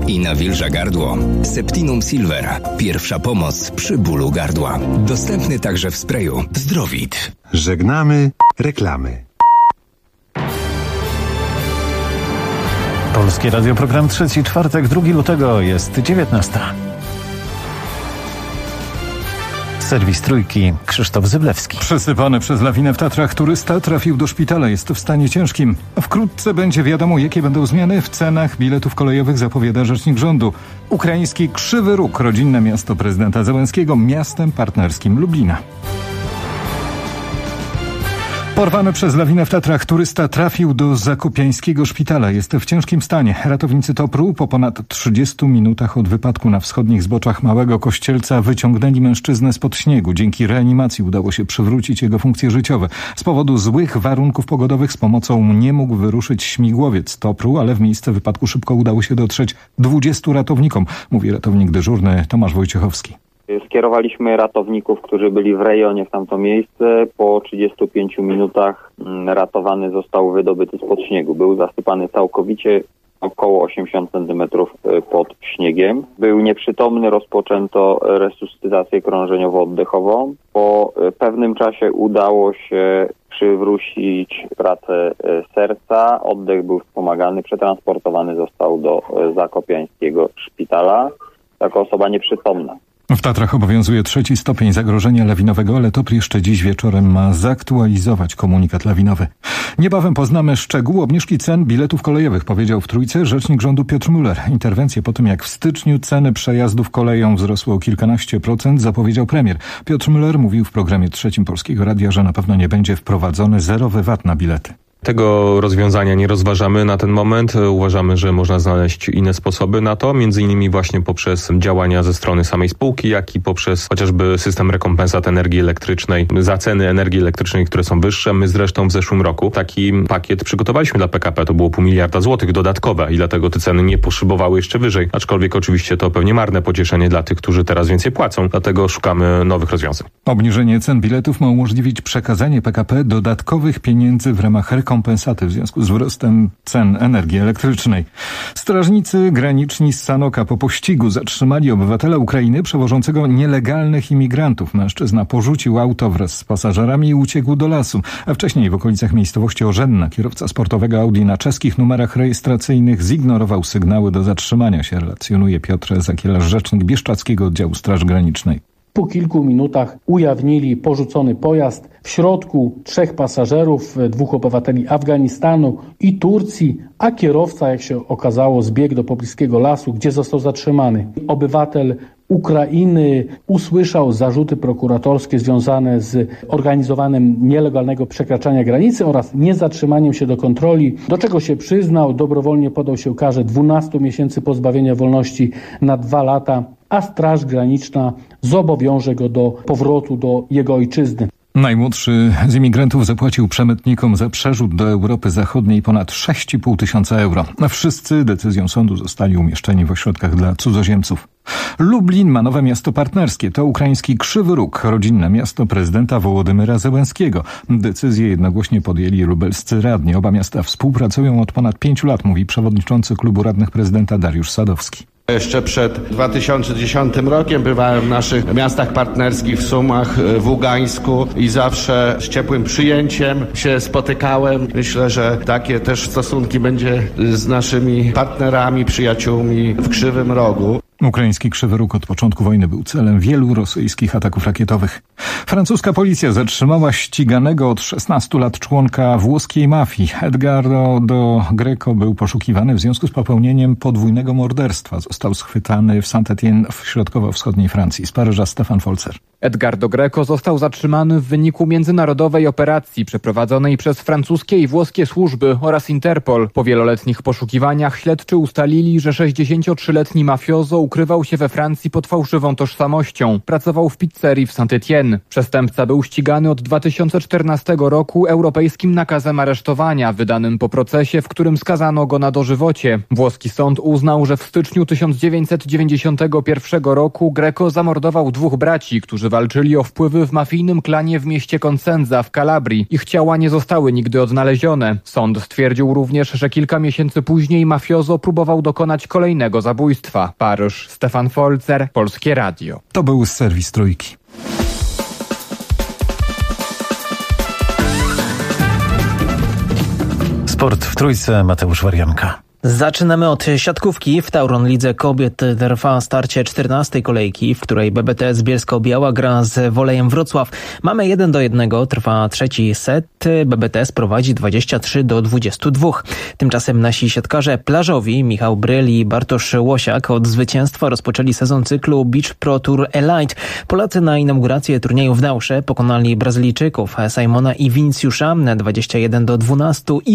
i nawilża gardło. Septinum Silver. Pierwsza pomoc przy bólu gardła. Dostępny także w sprayu. Zdrowit. Żegnamy reklamy. Polskie Radio, program trzeci, czwartek, 2 lutego, jest 19. Serwis Trójki, Krzysztof Zyblewski. Przesypany przez lawinę w Tatrach turysta trafił do szpitala. Jest w stanie ciężkim. Wkrótce będzie wiadomo, jakie będą zmiany w cenach biletów kolejowych, zapowiada rzecznik rządu. Ukraiński Krzywy Róg, rodzinne miasto prezydenta Zełenskiego, miastem partnerskim Lublina. Porwany przez lawinę w Tatrach turysta trafił do zakopiańskiego szpitala. Jest w ciężkim stanie. Ratownicy TOPR-u po ponad 30 minutach od wypadku na wschodnich zboczach Małego Kościelca wyciągnęli mężczyznę spod śniegu. Dzięki reanimacji udało się przywrócić jego funkcje życiowe. Z powodu złych warunków pogodowych z pomocą nie mógł wyruszyć śmigłowiec TOPR-u, ale w miejsce wypadku szybko udało się dotrzeć 20 ratownikom, mówi ratownik dyżurny Tomasz Wojciechowski. Skierowaliśmy ratowników, którzy byli w rejonie w tamto miejsce. Po 35 minutach ratowany został wydobyty spod śniegu. Był zasypany całkowicie, około 80 cm pod śniegiem. Był nieprzytomny, rozpoczęto resuscytację krążeniowo-oddechową. Po pewnym czasie udało się przywrócić pracę serca. Oddech był wspomagany, przetransportowany został do zakopiańskiego szpitala jako osoba nieprzytomna. W Tatrach obowiązuje 3. stopień zagrożenia lawinowego, ale TOPR jeszcze dziś wieczorem ma zaktualizować komunikat lawinowy. Niebawem poznamy szczegóły obniżki cen biletów kolejowych, powiedział w Trójce rzecznik rządu Piotr Müller. Interwencję po tym, jak w styczniu ceny przejazdów koleją wzrosły o kilkanaście procent, zapowiedział premier. Piotr Müller mówił w programie trzecim Polskiego Radia, że na pewno nie będzie wprowadzony zerowy VAT na bilety. Tego rozwiązania nie rozważamy na ten moment. Uważamy, że można znaleźć inne sposoby na to, między innymi właśnie poprzez działania ze strony samej spółki, jak i poprzez chociażby system rekompensat energii elektrycznej za ceny energii elektrycznej, które są wyższe. My zresztą w zeszłym roku taki pakiet przygotowaliśmy dla PKP. To było 0,5 miliarda złotych dodatkowe i dlatego te ceny nie poszybowały jeszcze wyżej. Aczkolwiek oczywiście to pewnie marne pocieszenie dla tych, którzy teraz więcej płacą. Dlatego szukamy nowych rozwiązań. Obniżenie cen biletów ma umożliwić przekazanie PKP dodatkowych pieniędzy w ramach rekompensaty w związku z wzrostem cen energii elektrycznej. Strażnicy graniczni z Sanoka po pościgu zatrzymali obywatela Ukrainy przewożącego nielegalnych imigrantów. Mężczyzna porzucił auto wraz z pasażerami i uciekł do lasu. A wcześniej w okolicach miejscowości Orzenna kierowca sportowego Audi na czeskich numerach rejestracyjnych zignorował sygnały do zatrzymania się, relacjonuje Piotr Zakielarz, rzecznik Bieszczadzkiego Oddziału Straży Granicznej. Po kilku minutach ujawnili porzucony pojazd. W środku 3 pasażerów, 2 obywateli Afganistanu i Turcji, a kierowca, jak się okazało, zbiegł do pobliskiego lasu, gdzie został zatrzymany. Obywatel Ukrainy usłyszał zarzuty prokuratorskie związane z organizowaniem nielegalnego przekraczania granicy oraz niezatrzymaniem się do kontroli, do czego się przyznał. Dobrowolnie podał się karze 12 miesięcy pozbawienia wolności na 2 lata, a Straż Graniczna zobowiąże go do powrotu do jego ojczyzny. Najmłodszy z imigrantów zapłacił przemytnikom za przerzut do Europy Zachodniej ponad 6,5 tysiąca euro. A wszyscy decyzją sądu zostali umieszczeni w ośrodkach dla cudzoziemców. Lublin ma nowe miasto partnerskie. To ukraiński Krzywy Róg, rodzinne miasto prezydenta Wołodymyra Zełenskiego. Decyzję jednogłośnie podjęli lubelscy radni. Oba miasta współpracują od ponad 5 lat, mówi przewodniczący klubu radnych prezydenta Dariusz Sadowski. Jeszcze przed 2010 rokiem bywałem w naszych miastach partnerskich w Sumach, w Ługańsku i zawsze z ciepłym przyjęciem się spotykałem. Myślę, że takie też stosunki będzie z naszymi partnerami, przyjaciółmi w Krzywym Rogu. Ukraiński Krzywy Róg od początku wojny był celem wielu rosyjskich ataków rakietowych. Francuska policja zatrzymała ściganego od 16 lat członka włoskiej mafii. Edgardo do Greco był poszukiwany w związku z popełnieniem podwójnego morderstwa. Został schwytany w Saint-Étienne w środkowo-wschodniej Francji. Z Paryża Stefan Folzer. Edgardo Greco został zatrzymany w wyniku międzynarodowej operacji przeprowadzonej przez francuskie i włoskie służby oraz Interpol. Po wieloletnich poszukiwaniach śledczy ustalili, że 63-letni mafiozo ukrywał się we Francji pod fałszywą tożsamością. Pracował w pizzerii w Saint-Étienne. Przestępca był ścigany od 2014 roku europejskim nakazem aresztowania, wydanym po procesie, w którym skazano go na dożywocie. Włoski sąd uznał, że w styczniu 1991 roku Greco zamordował 2 braci, którzy walczyli o wpływy w mafijnym klanie w mieście Cosenza w Kalabrii. Ich ciała nie zostały nigdy odnalezione. Sąd stwierdził również, że kilka miesięcy później mafiozo próbował dokonać kolejnego zabójstwa. Paryż, Stefan Folzer, Polskie Radio. To był serwis Trójki. Sport w Trójce, Mateusz Warianka. Zaczynamy od siatkówki. W Tauron Lidze Kobiet trwa starcie 14. kolejki, w której BBTS Bielsko-Biała gra z Wolejem Wrocław. Mamy 1-1, trwa trzeci set. BBTS prowadzi 23-22. Tymczasem nasi siatkarze plażowi Michał Bryl i Bartosz Łosiak od zwycięstwa rozpoczęli sezon cyklu Beach Pro Tour Elite. Polacy na inaugurację turnieju w Dausze pokonali Brazylijczyków Simona i Vinciusza 21-12 i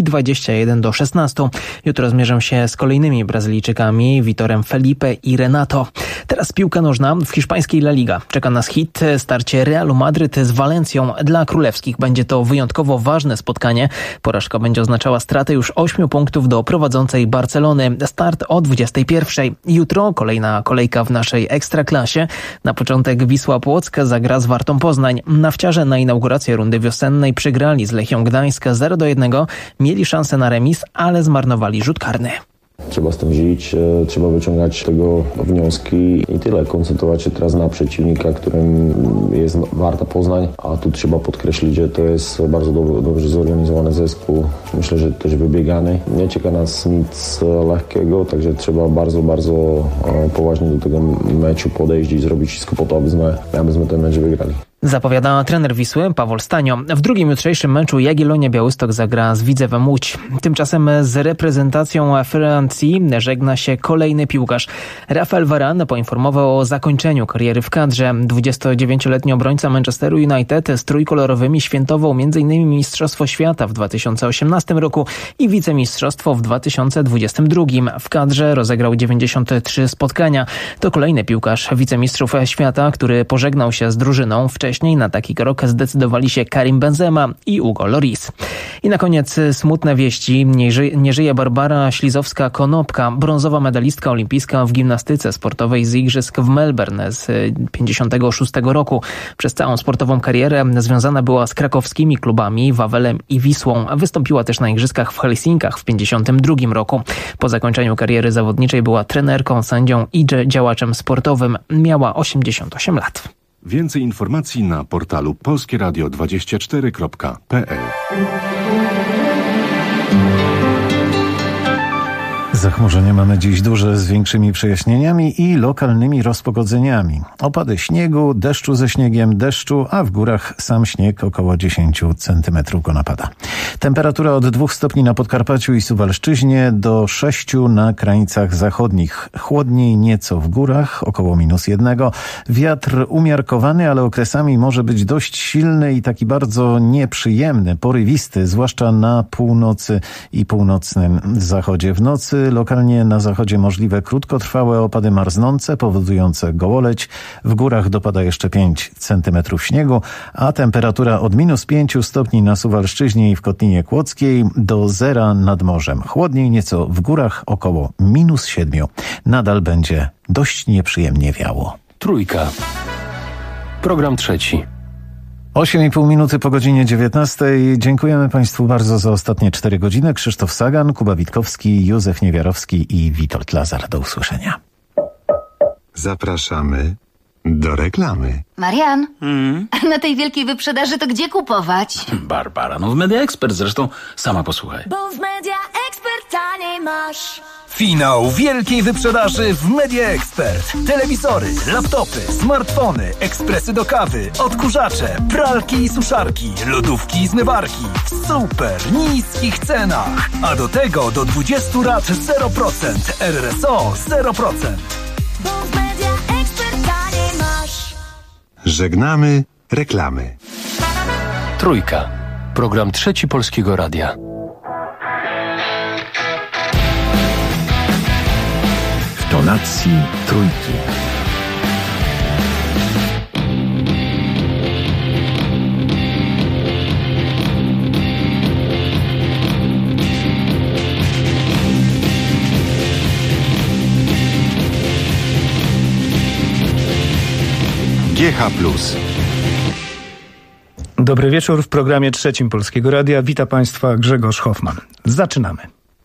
21-16. Jutro zmierzą się z kolejnymi Brazylijczykami, Vitorem Felipe i Renato. Teraz piłka nożna w hiszpańskiej La Liga. Czeka nas hit, starcie Realu Madryt z Walencją. Dla królewskich będzie to wyjątkowo ważne spotkanie. Porażka będzie oznaczała stratę już 8 punktów do prowadzącej Barcelony. Start o 21. Jutro kolejna kolejka w naszej Ekstraklasie. Na początek Wisła Płock zagra z Wartą Poznań. Nawciarze na inaugurację rundy wiosennej przegrali z Lechią Gdańsk 0-1. Mieli szansę na remis, ale zmarnowali rzut karny. Trzeba z tym żyć, trzeba wyciągać z tego wnioski i tyle. Koncentrować się teraz na przeciwnika, którym jest Warta Poznań, a tu trzeba podkreślić, że to jest bardzo dobrze zorganizowany zespół. Myślę, że też wybiegany. Nie czeka nas nic lekkiego, także trzeba bardzo, bardzo poważnie do tego meczu podejść i zrobić wszystko po to, abyśmy ten mecz wygrali. Zapowiada trener Wisły Pawol Stanio. W drugim jutrzejszym meczu Jagiellonia Białystok zagra z Widzewem Łódź. Tymczasem z reprezentacją Francji żegna się kolejny piłkarz. Rafael Varane poinformował o zakończeniu kariery w kadrze. 29-letni obrońca Manchesteru United z trójkolorowymi świętował m.in. Mistrzostwo Świata w 2018 roku i wicemistrzostwo w 2022. W kadrze rozegrał 93 spotkania. To kolejny piłkarz wicemistrzów świata, który pożegnał się z drużyną. Wcześniej na taki krok zdecydowali się Karim Benzema i Hugo Lloris. I na koniec smutne wieści. Nie żyje Barbara Ślizowska-Konopka, brązowa medalistka olimpijska w gimnastyce sportowej z igrzysk w Melbourne z 1956 roku. Przez całą sportową karierę związana była z krakowskimi klubami Wawelem i Wisłą. Wystąpiła też na igrzyskach w Helsinkach w 1952 roku. Po zakończeniu kariery zawodniczej była trenerką, sędzią i działaczem sportowym. Miała 88 lat. Więcej informacji na portalu polskieradio24.pl. Zachmurzenie mamy dziś duże, z większymi przejaśnieniami i lokalnymi rozpogodzeniami. Opady śniegu, deszczu ze śniegiem, deszczu, a w górach sam śnieg, około 10 cm go napada. Temperatura od 2 stopni na Podkarpaciu i Suwalszczyźnie do 6 na krańcach zachodnich. Chłodniej nieco w górach, około -1. Wiatr umiarkowany, ale okresami może być dość silny i taki bardzo nieprzyjemny, porywisty, zwłaszcza na północy i północnym zachodzie. W nocy lokalnie na zachodzie możliwe krótkotrwałe opady marznące, powodujące gołoleć. W górach dopada jeszcze 5 cm śniegu, a temperatura od -5 stopni na Suwalszczyźnie i w Kotlinie Kłodzkiej do 0 nad morzem. Chłodniej nieco w górach, około -7. Nadal będzie dość nieprzyjemnie wiało. Trójka. Program trzeci. 8,5 minuty po godzinie 19. Dziękujemy Państwu bardzo za ostatnie 4 godziny. Krzysztof Sagan, Kuba Witkowski, Józef Niewiarowski i Witold Lazar. Do usłyszenia. Zapraszamy do reklamy. Marian, na tej wielkiej wyprzedaży to gdzie kupować? Barbara, no w Media Expert, zresztą sama posłuchaj. Bo w Media Expert taniej masz. Finał wielkiej wyprzedaży w Media Expert. Telewizory, laptopy, smartfony, ekspresy do kawy, odkurzacze, pralki i suszarki, lodówki i zmywarki w super niskich cenach. A do tego do 20 lat 0%, RRSO 0%. Bo w Media Expert taniej masz. Żegnamy reklamy. Trójka. Program trzeci Polskiego Radia. w tonacji trójki. GH+. Dobry wieczór w programie trzecim Polskiego Radia. Wita Państwa Grzegorz Hoffman. Zaczynamy.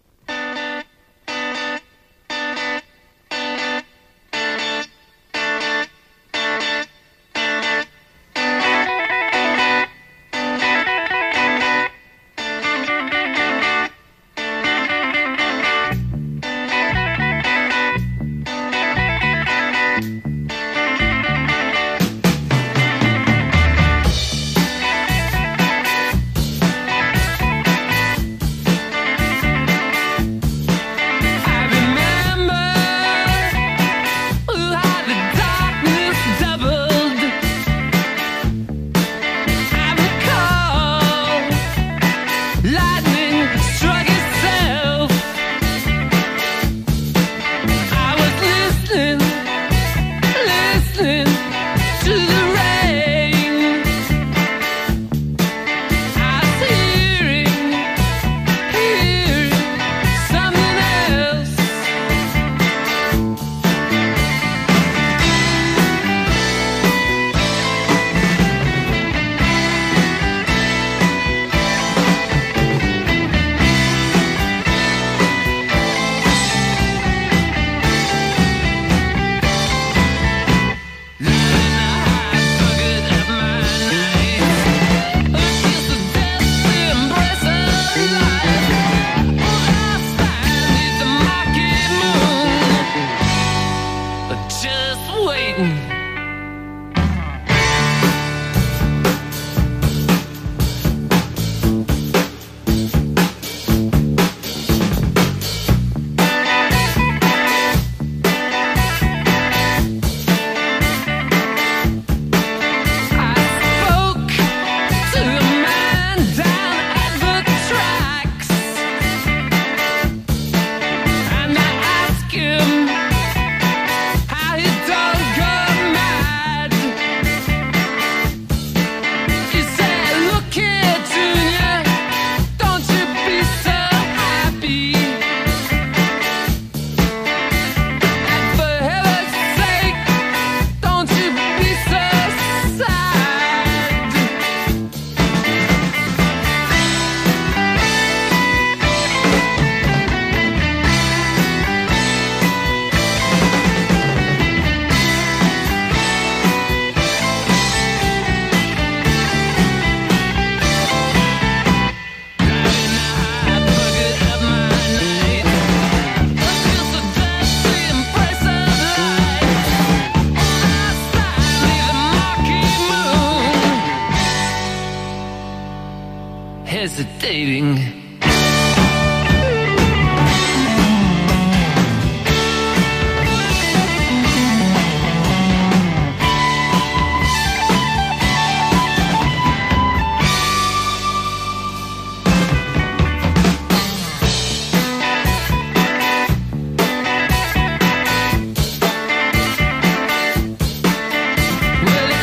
Hesitating.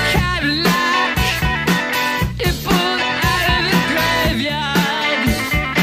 Cadillac, it pulled out of the graveyard.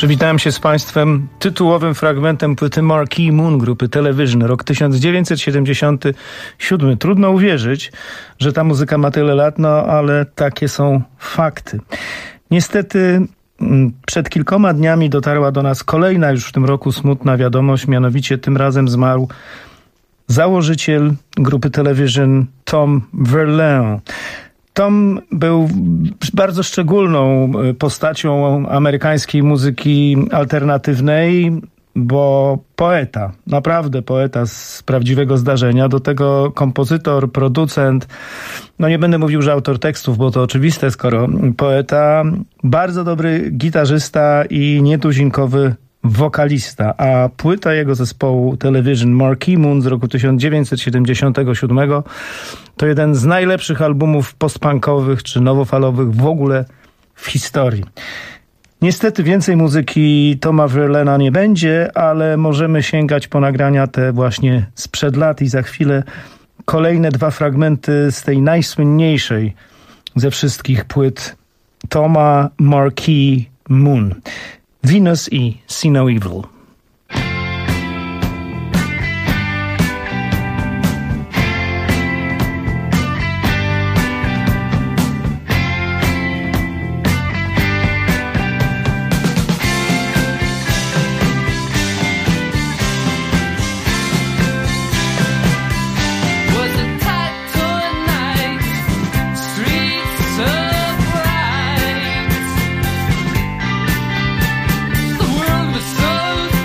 Przywitałem się z Państwem tytułowym fragmentem płyty Marquee Moon grupy Television, rok 1977. Trudno uwierzyć, że ta muzyka ma tyle lat, no ale takie są fakty. Niestety przed kilkoma dniami dotarła do nas kolejna już w tym roku smutna wiadomość, mianowicie tym razem zmarł założyciel grupy Television Tom Verlaine. Tom był bardzo szczególną postacią amerykańskiej muzyki alternatywnej, bo poeta, naprawdę poeta z prawdziwego zdarzenia, do tego kompozytor, producent, no nie będę mówił, że autor tekstów, bo to oczywiste, skoro poeta, bardzo dobry gitarzysta i nietuzinkowy wokalista, a płyta jego zespołu Television Marquee Moon z roku 1977 to jeden z najlepszych albumów postpunkowych czy nowofalowych w ogóle w historii. Niestety więcej muzyki Toma Verlaina nie będzie, ale możemy sięgać po nagrania te właśnie sprzed lat i za chwilę kolejne dwa fragmenty z tej najsłynniejszej ze wszystkich płyt Toma Marquee Moon. Venus i See No Evil. So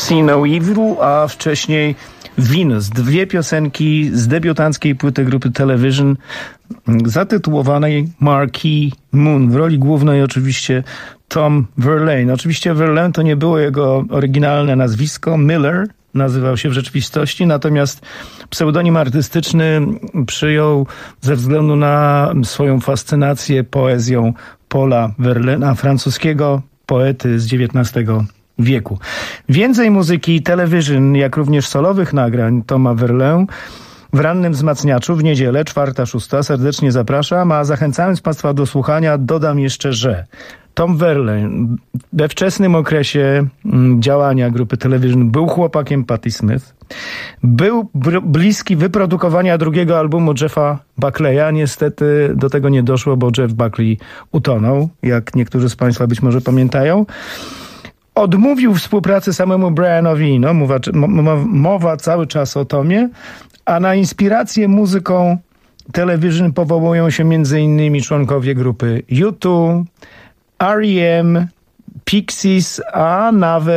See No Evil, a wcześniej Venus. 2 piosenki z debiutanckiej płyty grupy Television zatytułowanej Marquee Moon. W roli głównej oczywiście Tom Verlaine. Oczywiście Verlaine to nie było jego oryginalne nazwisko. Miller nazywał się w rzeczywistości, natomiast pseudonim artystyczny przyjął ze względu na swoją fascynację poezją Paula Verlaina, francuskiego poety z XIX wieku. Więcej muzyki Television, jak również solowych nagrań Toma Verlaine w rannym wzmacniaczu w niedzielę 4-6. Serdecznie zapraszam, a zachęcając Państwa do słuchania dodam jeszcze, że Tom Verlaine we wczesnym okresie działania grupy Television był chłopakiem Patti Smith. Był bliski wyprodukowania drugiego albumu Jeffa Buckleya. Niestety do tego nie doszło, bo Jeff Buckley utonął, jak niektórzy z Państwa być może pamiętają. Odmówił współpracy samemu Brianowi Eno, mowa cały czas o Tomie, a na inspirację muzyką Television powołują się m.in. członkowie grupy U2, R.E.M., Pixies, a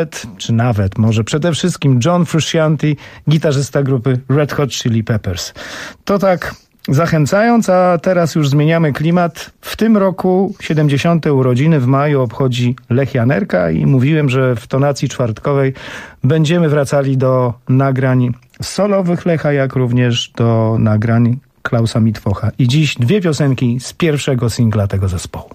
może przede wszystkim John Frusciante, gitarzysta grupy Red Hot Chili Peppers. To tak zachęcając, a teraz już zmieniamy klimat. W tym roku 70. urodziny w maju obchodzi Lech Janerka i mówiłem, że w tonacji czwartkowej będziemy wracali do nagrań solowych Lecha, jak również do nagrań Klausa Mitwocha. I dziś 2 piosenki z pierwszego singla tego zespołu.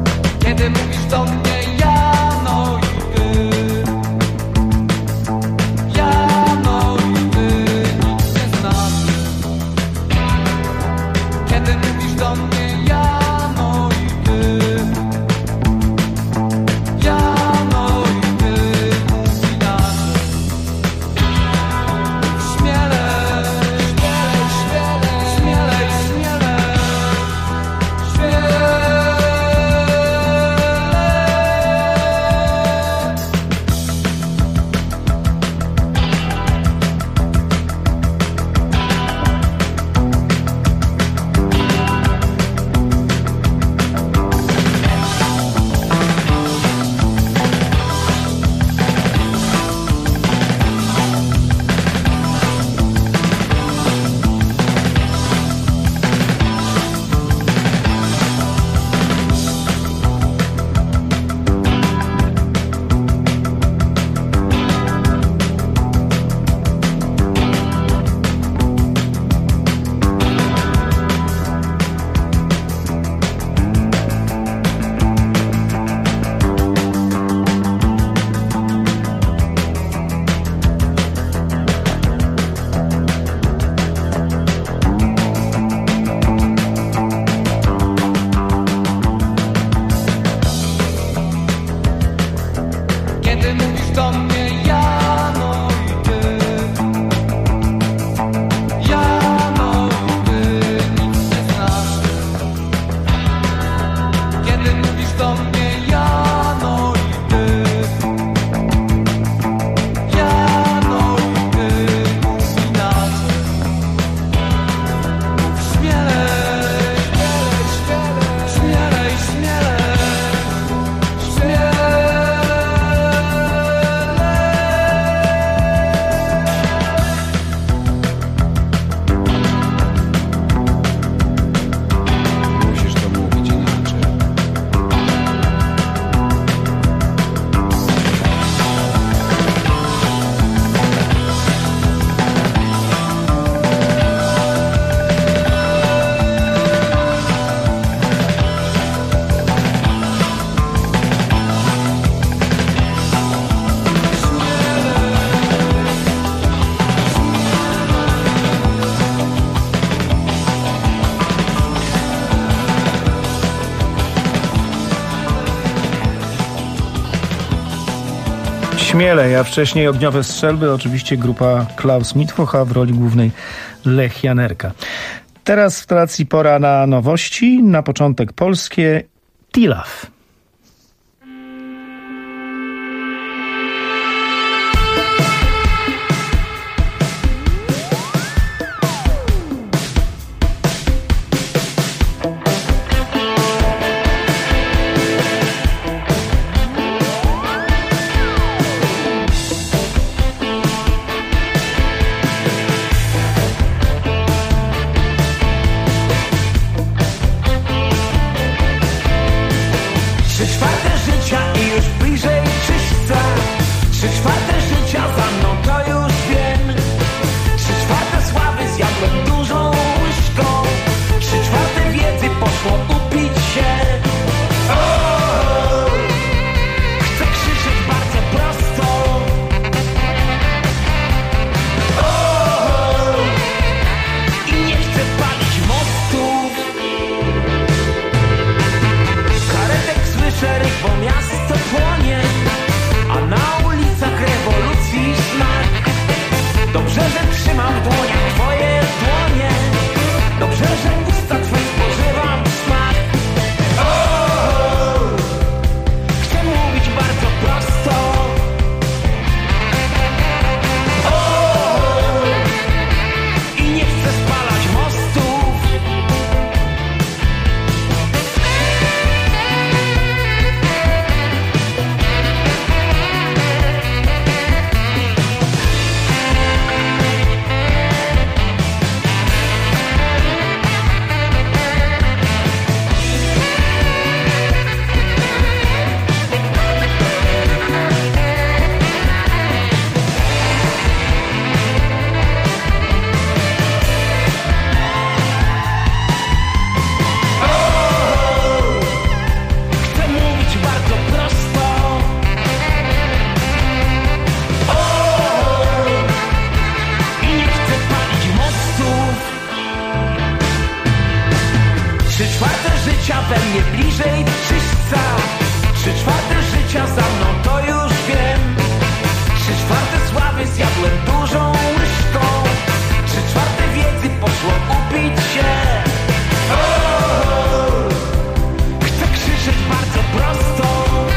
Kiedy mówisz do mnie ja, no i ty, do mnie ja, no i ty. Ja, no i ty, nic nie znaczy. Kiedy mówisz do mnie ja, no i ty. Ja, no i ty, mów inaczej. Śmielej, śmielej, śmielej, śmielej, śmielej. Musisz to mówić inaczej. Śmielej, a wcześniej Ogniowe Strzelby, oczywiście grupa Klaus Mitwoch, a w roli głównej Lech Janerka. Teraz w stacji pora na nowości, na początek polskie Tilaf. Trzy czwarte życia i już bliżej czyśćca. Trzy czwarte życia za mną, to już wiem. Trzy czwarte sławy zjadłem dużą łyżką. Trzy czwarte wiedzy poszło upić się. O, chcę krzyczeć bardzo prosto. O, i nie chcę palić mostów. Karetek słyszę ryk, bo miasto płonie, a na ulicach rewolucji smak. Dobrze, że trzymam w dłoniach twoje dłonie. Dobrze, że usta twe spożywam smak. O, chcę mówić bardzo prosto. O, i nie chcę spalać mostów. Chcę mówić bardzo prosto. O, i nie chcę palić mostów. Trzy czwarte życia we mnie bliżej czyśćca. Trzy czwarte życia za mną, to już wiem. Trzy czwarte sławy zjadłem dużą łyżką. Trzy czwarte wiedzy poszło upić się. O, chcę krzyczeć bardzo prosto.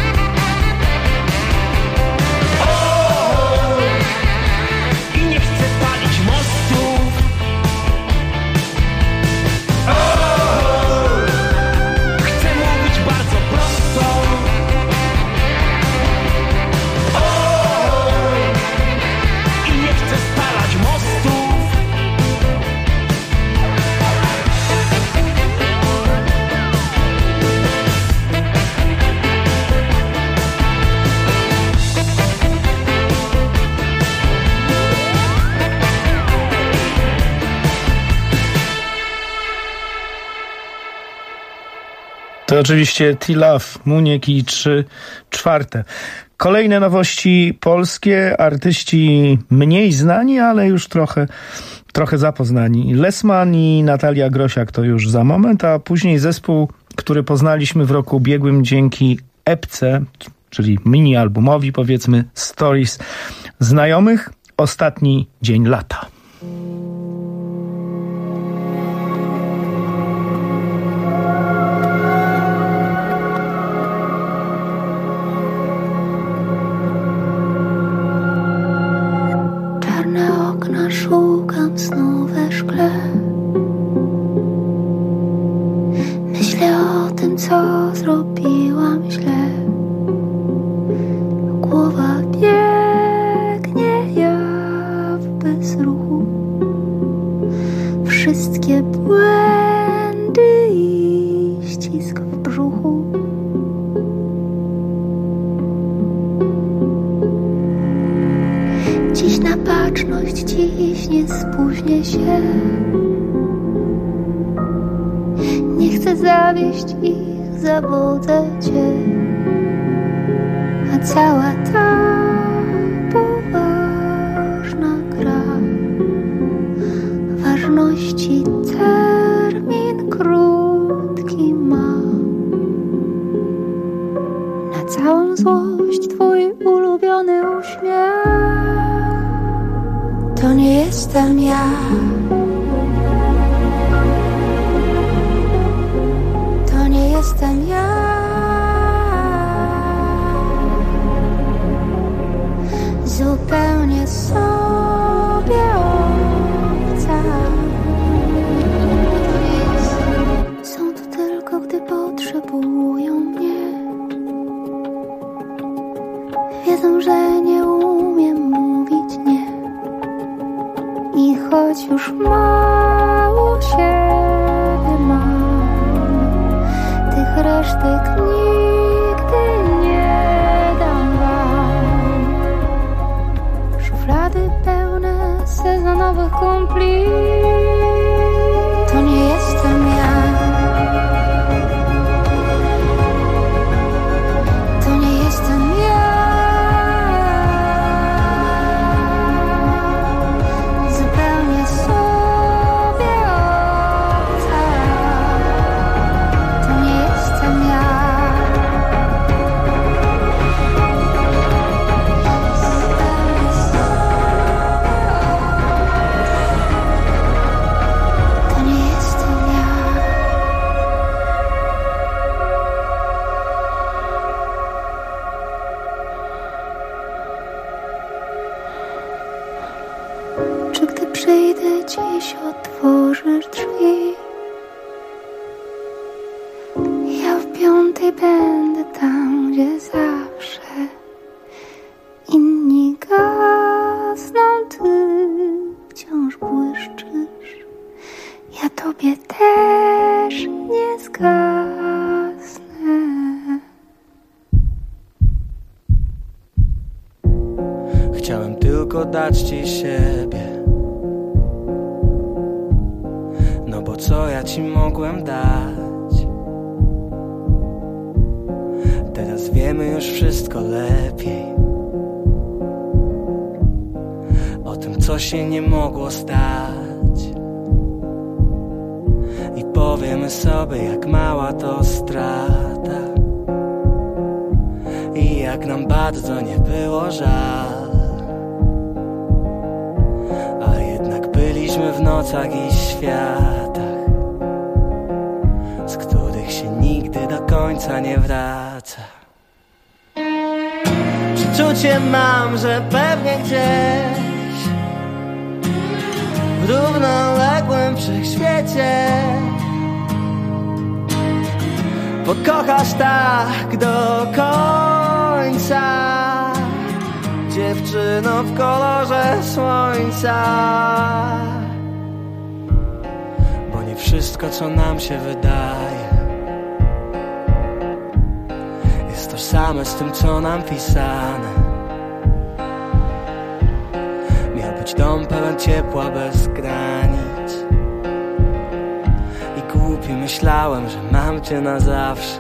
O, i nie chcę palić mostów. O, chcę mówić bardzo prosto. O, i nie chcę spalać mostów. To oczywiście Tilaf, Muniek i 3/4. Kolejne nowości polskie, artyści mniej znani, ale już trochę zapoznani. Lesman i Natalia Grosiak to już za moment, a później zespół, który poznaliśmy w roku ubiegłym dzięki epce, czyli mini-albumowi, powiedzmy, Stories znajomych. Ostatni dzień lata. Czarne okna, szukam snu we szkle. Myślę o tym, co zrobiłam źle. Głowa biegnie jak bez ruchu. Wszystkie błędy i ścisk w brzuchu. Dziś na baczność, dziś nie spóźnię się. Nie chcę zawieść ich, zawodzę cię. A cała ta poważna gra ważności termin krótki ma. Na całą złość twój ulubiony uśmiech. To nie jestem ja. To nie jestem ja. Zupełnie sobie obca. Są tu tylko, gdy potrzebują mnie. Wiedzą, że nie umiem mówić nie. I choć już mało siebie mam, tych resztek nigdy nie dam wam. Szuflady pełne sezonowych kumpli. To nie jestem ja. To nie jestem ja. Zupełnie sobie obca. To nie jestem ja. To nie jestem ja. Czy gdy przyjdę dziś, otworzysz drzwi? Ja w 5 będę tam, gdzie zawsze inni gasną, ty wciąż błyszczysz. Ja tobie też nie zgasnę. Chciałem tylko dać ci siebie. No bo co ja ci mogłem dać? Teraz wiemy już wszystko lepiej. O tym, co się nie mogło stać. I powiemy sobie, jak mała to strata. I jak nam bardzo nie było żal. A jednak byliśmy w nocach i światach, z których się nigdy do końca nie wraca. Przeczucie mam, że pewnie gdzieś w równoległym wszechświecie pokochasz tak do końca, dziewczyno w kolorze słońca. Bo nie wszystko, co nam się wydaje, jest tożsame z tym, co nam pisane. Miał być dom pełen ciepła bez granic. I głupi myślałem, że mam cię na zawsze.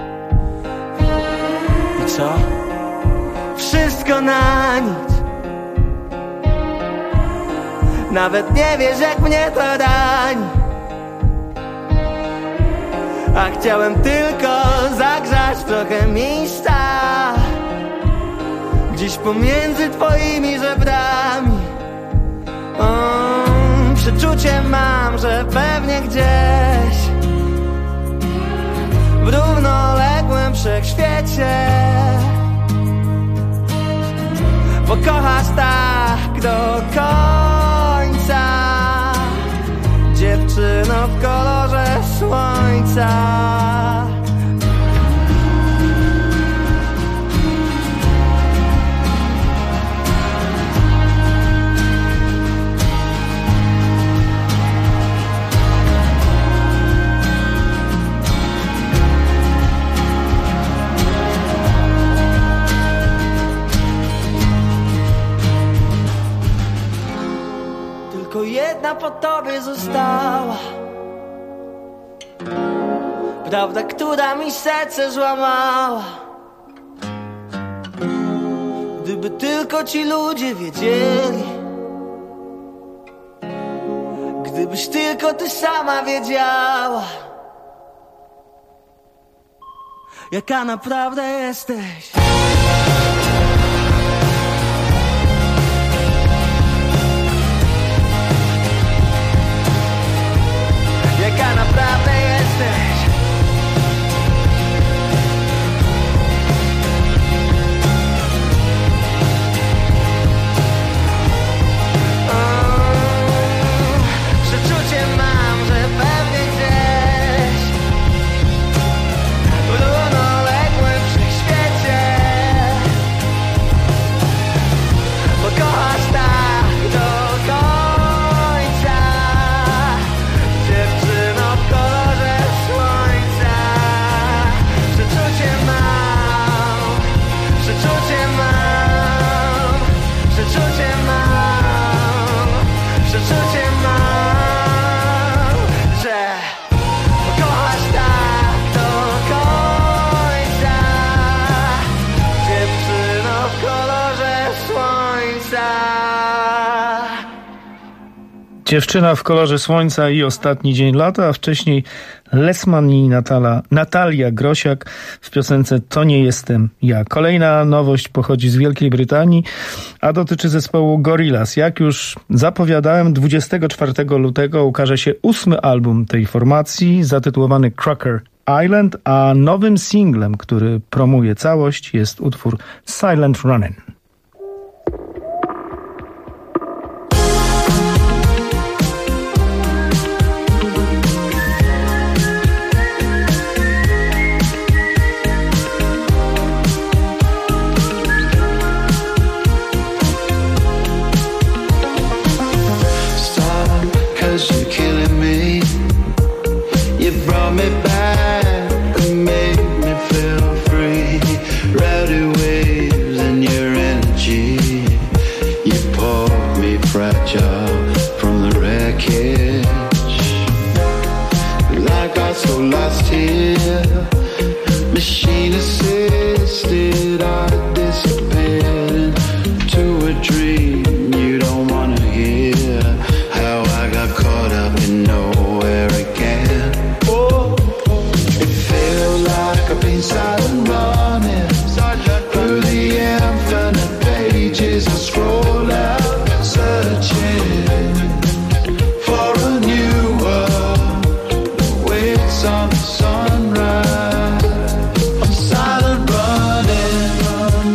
I co? Wszystko na nic. Nawet nie wiesz, jak mnie to rani. A chciałem tylko zagrzać trochę miejsca Gdzieś pomiędzy twoimi żebrami. Przeczucie mam, że pewnie gdzieś w równoległym wszechświecie pokochasz tak do końca, dziewczyno w kolorze słońca. Tylko jedna po tobie została, prawda, która mi serce złamała. Gdyby tylko ci ludzie wiedzieli, gdybyś tylko ty sama wiedziała, jaka naprawdę jesteś. Jaka naprawdę jesteś. Przeczucie mam, że pewnie gdzieś w równoległym wszechświecie pokochasz tak do końca, dziewczyno w kolorze słońca. Przeczucie mam, przeczucie mam, przeczucie mam, przeczucie mam, że pokochasz tak do końca, dziewczyno w kolorze słońca. Dziewczyna w kolorze słońca i Ostatni dzień lata, a wcześniej Lesman i Natalia Grosiak w piosence To nie jestem ja. Kolejna nowość pochodzi z Wielkiej Brytanii, a dotyczy zespołu Gorillaz. Jak już zapowiadałem, 24 lutego ukaże się 8. album tej formacji, zatytułowany Cracker Island, a nowym singlem, który promuje całość, jest utwór Silent Running. You're killing me. You brought me back and made me feel free. Rowdy waves and your energy. You pulled me fragile from the wreckage. Like I so lost here. Machine assisted, I disappeared into a dream you don't wanna hear. How I got caught up in nowhere again. Oh, it feels like I've been silent running through the infinite pages I scroll out, searching for a new world. Waits on the sunrise. I'm silent running.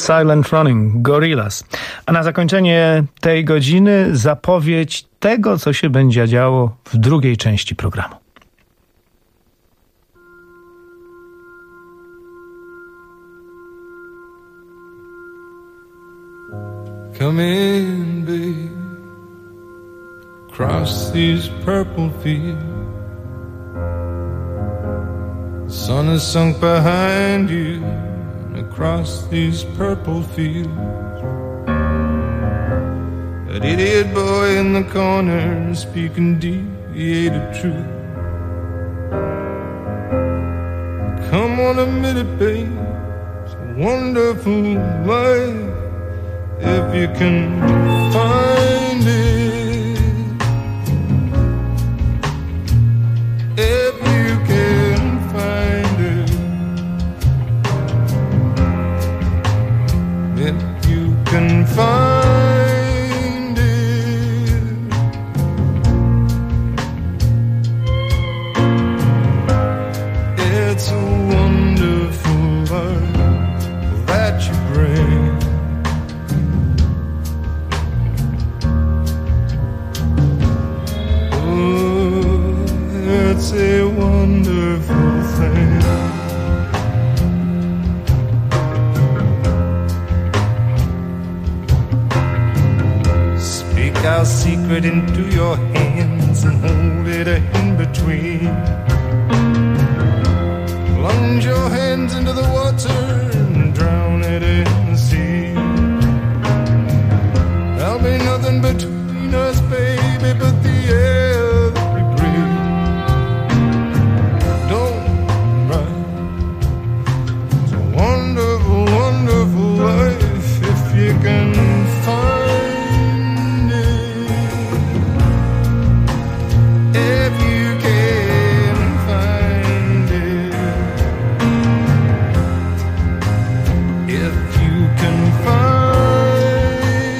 Silent Running, Gorillaz. A na zakończenie tej godziny zapowiedź tego, co się będzie działo w drugiej części programu. Come in, babe, across these purple fields. The sun has sunk behind you, and across these purple fields. That idiot boy in the corner speaking deviated truth. Come on, admit it, babe, it's a wonderful life. If you can find it, if you can find it, if you can find it, it's a wonderful life that you bring. It's a wonderful thing. Speak our secret into your hands and hold it in between. Plunge your hands into the water and drown it in the sea. There'll be nothing between us, baby, but the air. You can find it, if you can find it, if you can find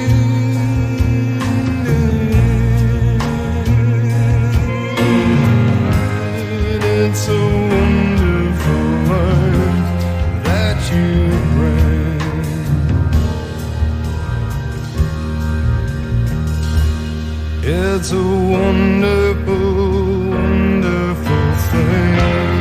it, it's a wonderful life that you bring. It's a wonderful, wonderful thing.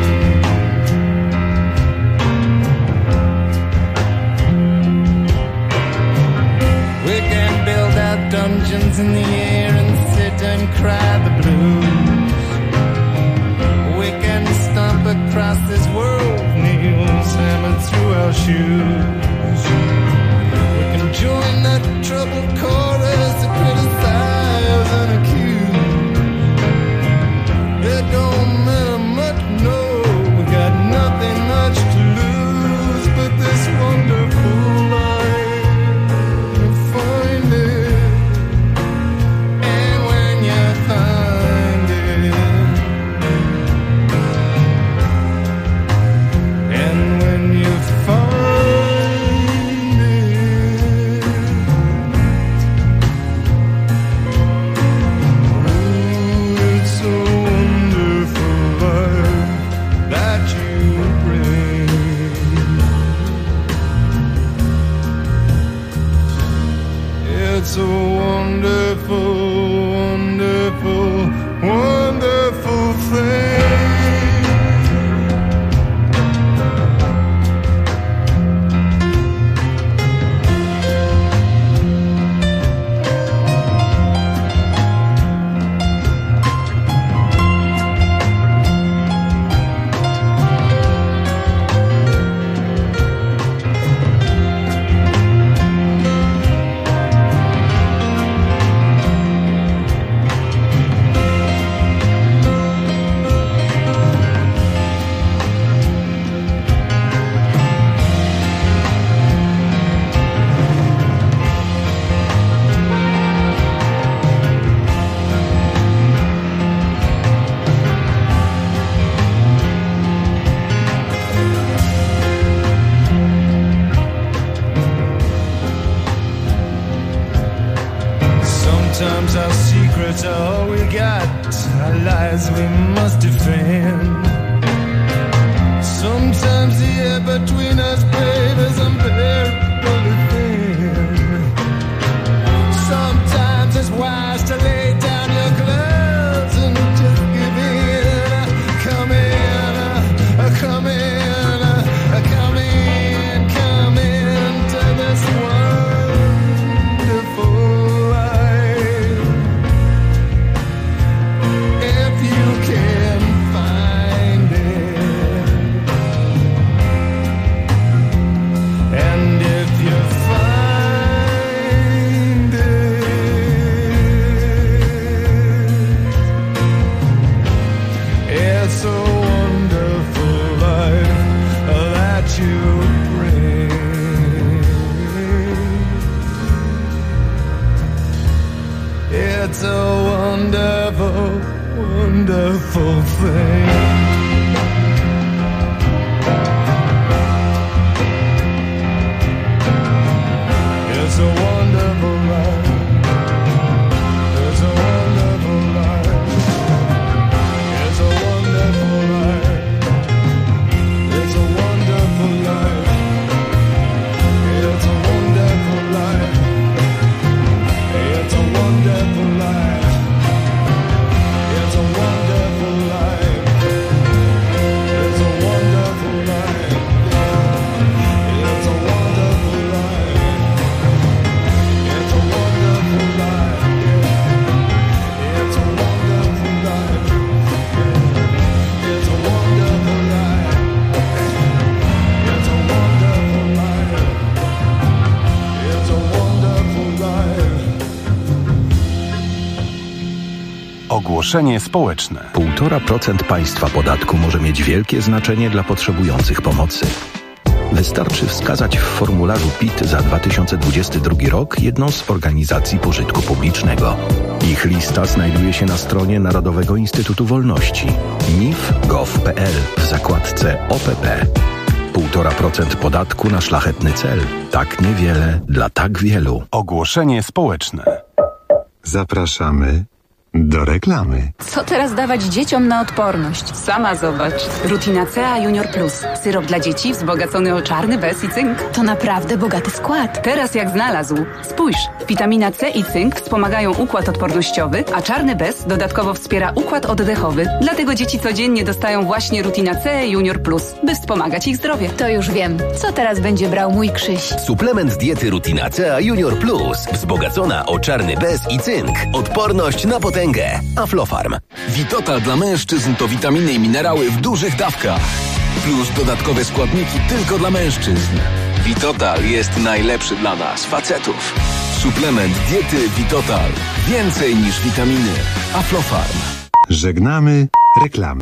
We can build our dungeons in the air and sit and cry the blues. We can stomp across this world, nails hammered through our shoes. We can join that troubled chorus to criticize and accuse. It don't matter much, no, we got nothing much to lose but this wonderful life. You find it, and when you find it, and when you find it's a wonderful, wonderful, wonderful thing. Sometimes our secrets are all we got, our lies we must defend. Sometimes the air between us, babe, is unbearably wonderful thing. It's a wonderful life. It's a wonderful life. It's a wonderful life. It's a wonderful life. It's a wonderful life. It's a wonderful life. It's a wonderful life. It's a wonderful life. It's a wonderful life. It's a wonderful life. It's a wonderful life. It's a wonderful life. It's a wonderful life. It's a wonderful life. Ogłoszenie społeczne. 1,5% państwa podatku może mieć wielkie znaczenie dla potrzebujących pomocy. Wystarczy wskazać w formularzu PIT za 2022 rok jedną z organizacji pożytku publicznego. Ich lista znajduje się na stronie Narodowego Instytutu Wolności nif.gov.pl w zakładce OPP. 1,5% podatku na szlachetny cel. Tak niewiele dla tak wielu. Ogłoszenie społeczne. Zapraszamy do reklamy. Co teraz dawać dzieciom na odporność? Sama zobacz. Rutina C Junior Plus. Syrop dla dzieci wzbogacony o czarny bez i cynk. To naprawdę bogaty skład. Teraz jak znalazł. Spójrz, witamina C i cynk wspomagają układ odpornościowy, a czarny bez dodatkowo wspiera układ oddechowy. Dlatego dzieci codziennie dostają właśnie Rutina C Junior Plus, by wspomagać ich zdrowie. To już wiem. Co teraz będzie brał mój Krzyś? Suplement diety Rutina C Junior Plus. Wzbogacona o czarny bez i cynk. Odporność na potęgę. Aflofarm. Vitotal dla mężczyzn to witaminy i minerały w dużych dawkach. Plus dodatkowe składniki tylko dla mężczyzn. Vitotal jest najlepszy dla nas, facetów. Suplement diety Vitotal. Więcej niż witaminy. Aflofarm. Żegnamy reklamy.